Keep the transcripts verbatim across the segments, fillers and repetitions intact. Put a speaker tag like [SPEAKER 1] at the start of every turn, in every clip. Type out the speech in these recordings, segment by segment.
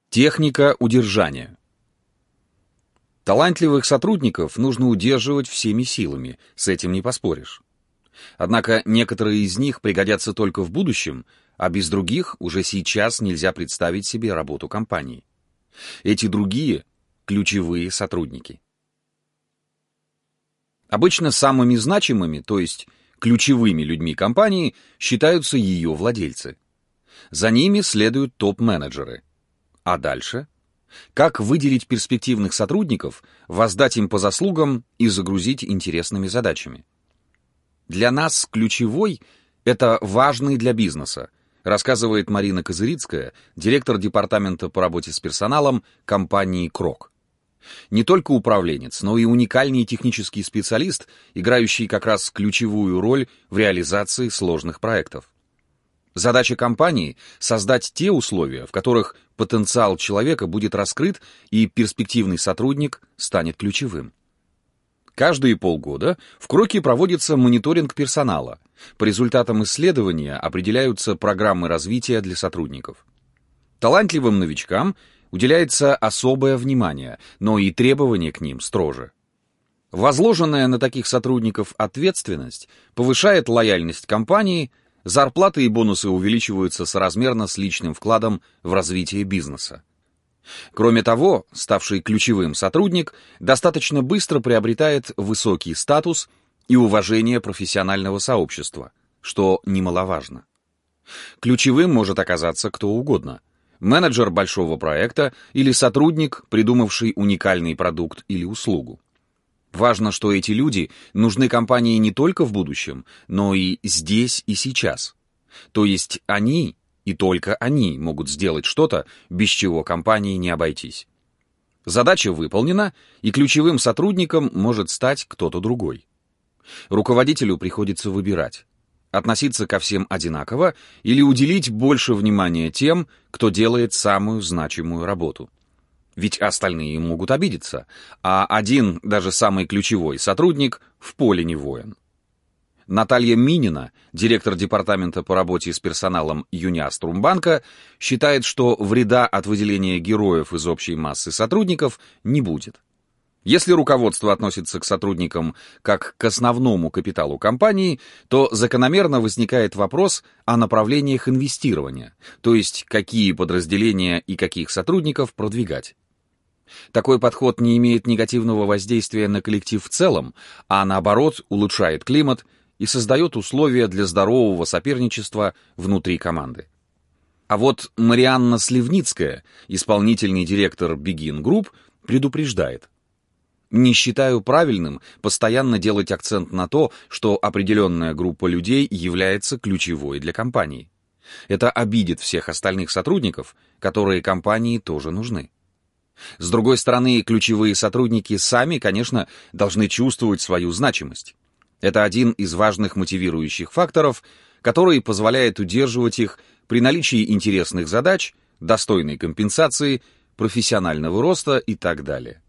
[SPEAKER 1] Техника удержания. Талантливых сотрудников нужно удерживать всеми силами, с этим не поспоришь. Однако некоторые из них пригодятся только в будущем, а без других уже сейчас нельзя представить себе работу компании. Эти другие – ключевые сотрудники. Обычно самыми значимыми, то есть ключевыми людьми компании, считаются ее владельцы. За ними следуют топ-менеджеры. А дальше? Как выделить перспективных сотрудников, воздать им по заслугам и загрузить интересными задачами? Для нас ключевой – это важный для бизнеса, рассказывает Марина Козырицкая, директор департамента по работе с персоналом компании «Крок». Не только управленец, но и уникальный технический специалист, играющий как раз ключевую роль в реализации сложных проектов. Задача компании — создать те условия, в которых потенциал человека будет раскрыт и перспективный сотрудник станет ключевым. Каждые полгода в Кроке проводится мониторинг персонала. По результатам исследования определяются программы развития для сотрудников. Талантливым новичкам уделяется особое внимание, но и требования к ним строже. Возложенная на таких сотрудников ответственность повышает лояльность компании, зарплаты и бонусы увеличиваются соразмерно с личным вкладом в развитие бизнеса. Кроме того, ставший ключевым сотрудник достаточно быстро приобретает высокий статус и уважение профессионального сообщества, что немаловажно. Ключевым может оказаться кто угодно – менеджер большого проекта или сотрудник, придумавший уникальный продукт или услугу. Важно, что эти люди нужны компании не только в будущем, но и здесь и сейчас. То есть они, и только они могут сделать что-то, без чего компании не обойтись. Задача выполнена, и ключевым сотрудником может стать кто-то другой. Руководителю приходится выбирать: относиться ко всем одинаково или уделить больше внимания тем, кто делает самую значимую работу. Ведь остальные могут обидеться, а один, даже самый ключевой сотрудник, в поле не воин. Наталья Минина, директор департамента по работе с персоналом Юниаструмбанка, считает, что вреда от выделения героев из общей массы сотрудников не будет. Если руководство относится к сотрудникам как к основному капиталу компании, то закономерно возникает вопрос о направлениях инвестирования, то есть какие подразделения и каких сотрудников продвигать. Такой подход не имеет негативного воздействия на коллектив в целом, а наоборот улучшает климат и создает условия для здорового соперничества внутри команды. А вот Марианна Сливницкая, исполнительный директор Begin Group, предупреждает: не считаю правильным постоянно делать акцент на то, что определенная группа людей является ключевой для компании. Это обидит всех остальных сотрудников, которые компании тоже нужны. С другой стороны, ключевые сотрудники сами, конечно, должны чувствовать свою значимость. Это один из важных мотивирующих факторов, который позволяет удерживать их при наличии интересных задач, достойной компенсации, профессионального роста и так далее.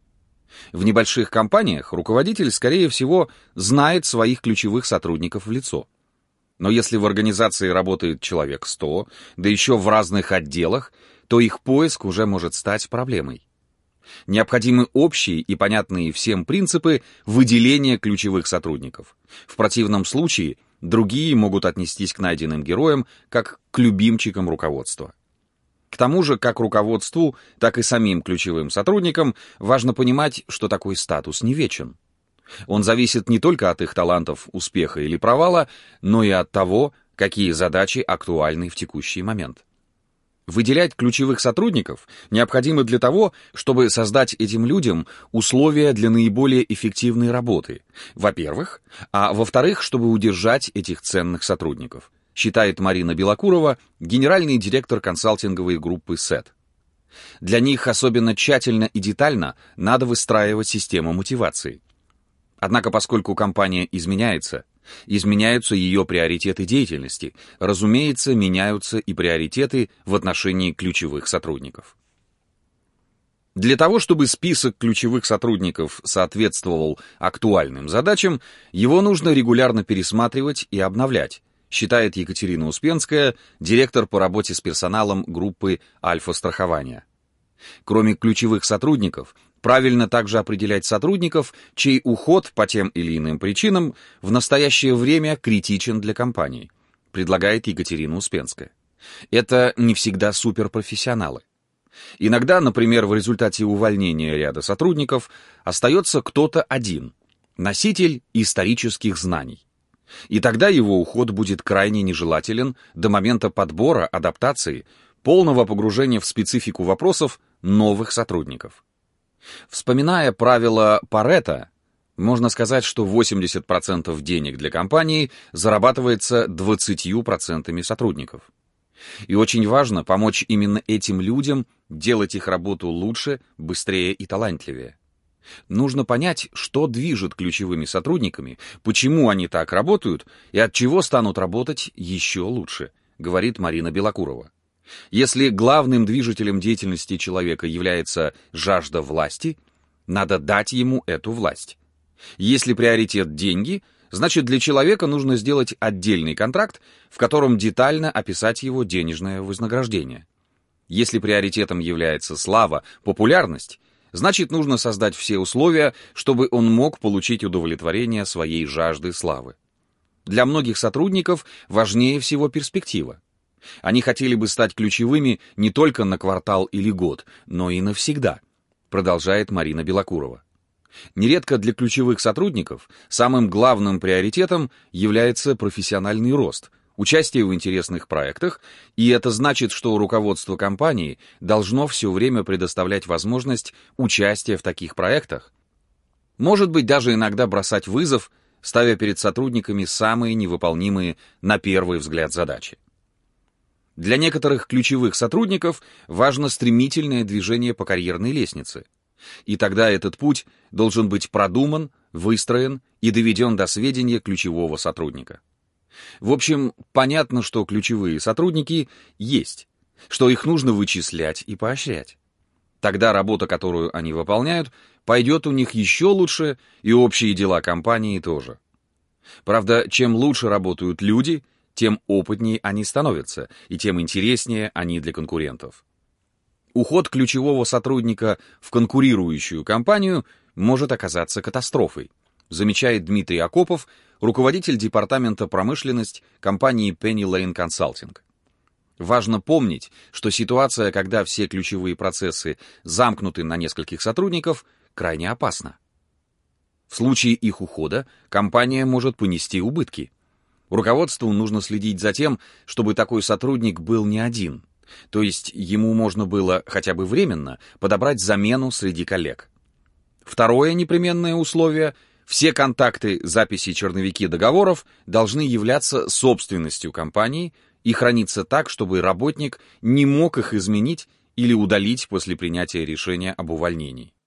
[SPEAKER 1] В небольших компаниях руководитель, скорее всего, знает своих ключевых сотрудников в лицо. Но если в организации работает человек сто, да еще в разных отделах, то их поиск уже может стать проблемой. Необходимы общие и понятные всем принципы выделения ключевых сотрудников. В противном случае другие могут отнестись к найденным героям как к любимчикам руководства. К тому же, как руководству, так и самим ключевым сотрудникам важно понимать, что такой статус не вечен. Он зависит не только от их талантов, успеха или провала, но и от того, какие задачи актуальны в текущий момент. Выделять ключевых сотрудников необходимо для того, чтобы создать этим людям условия для наиболее эффективной работы, во-первых, а во-вторых, чтобы удержать этих ценных сотрудников, считает Марина Белокурова, генеральный директор консалтинговой группы сет. Для них особенно тщательно и детально надо выстраивать систему мотивации. Однако, поскольку компания изменяется, изменяются ее приоритеты деятельности, разумеется, меняются и приоритеты в отношении ключевых сотрудников. Для того, чтобы список ключевых сотрудников соответствовал актуальным задачам, его нужно регулярно пересматривать и обновлять, считает Екатерина Успенская, директор по работе с персоналом группы «Альфа-страхования». Кроме ключевых сотрудников, правильно также определять сотрудников, чей уход по тем или иным причинам в настоящее время критичен для компании, предлагает Екатерина Успенская. Это не всегда суперпрофессионалы. Иногда, например, в результате увольнения ряда сотрудников остается кто-то один, носитель исторических знаний. И тогда его уход будет крайне нежелателен до момента подбора, адаптации, полного погружения в специфику вопросов новых сотрудников. Вспоминая правило Парето, можно сказать, что восемьдесят процентов денег для компании зарабатывается двадцатью процентами сотрудников. И очень важно помочь именно этим людям делать их работу лучше, быстрее и талантливее. Нужно понять, что движет ключевыми сотрудниками, почему они так работают и от чего станут работать еще лучше, говорит Марина Белокурова. Если главным движителем деятельности человека является жажда власти, надо дать ему эту власть. Если приоритет деньги, значит для человека нужно сделать отдельный контракт, в котором детально описать его денежное вознаграждение. Если приоритетом является слава, популярность, значит нужно создать все условия, чтобы он мог получить удовлетворение своей жажды славы. Для многих сотрудников важнее всего перспектива. Они хотели бы стать ключевыми не только на квартал или год, но и навсегда, продолжает Марина Белокурова. Нередко для ключевых сотрудников самым главным приоритетом является профессиональный рост, участие в интересных проектах, и это значит, что руководство компании должно все время предоставлять возможность участия в таких проектах. Может быть, даже иногда бросать вызов, ставя перед сотрудниками самые невыполнимые на первый взгляд задачи. Для некоторых ключевых сотрудников важно стремительное движение по карьерной лестнице. И тогда этот путь должен быть продуман, выстроен и доведен до сведения ключевого сотрудника. В общем, понятно, что ключевые сотрудники есть, что их нужно вычислять и поощрять. Тогда работа, которую они выполняют, пойдет у них еще лучше, и общие дела компании тоже. Правда, чем лучше работают люди, тем опытнее они становятся, и тем интереснее они для конкурентов. Уход ключевого сотрудника в конкурирующую компанию может оказаться катастрофой, замечает Дмитрий Акопов, руководитель департамента промышленность компании Penny Lane Consulting. Важно помнить, что ситуация, когда все ключевые процессы замкнуты на нескольких сотрудников, крайне опасна. В случае их ухода компания может понести убытки. Руководству нужно следить за тем, чтобы такой сотрудник был не один, то есть ему можно было хотя бы временно подобрать замену среди коллег. Второе непременное условие – все контакты, записи, черновики договоров должны являться собственностью компании и храниться так, чтобы работник не мог их изменить или удалить после принятия решения об увольнении.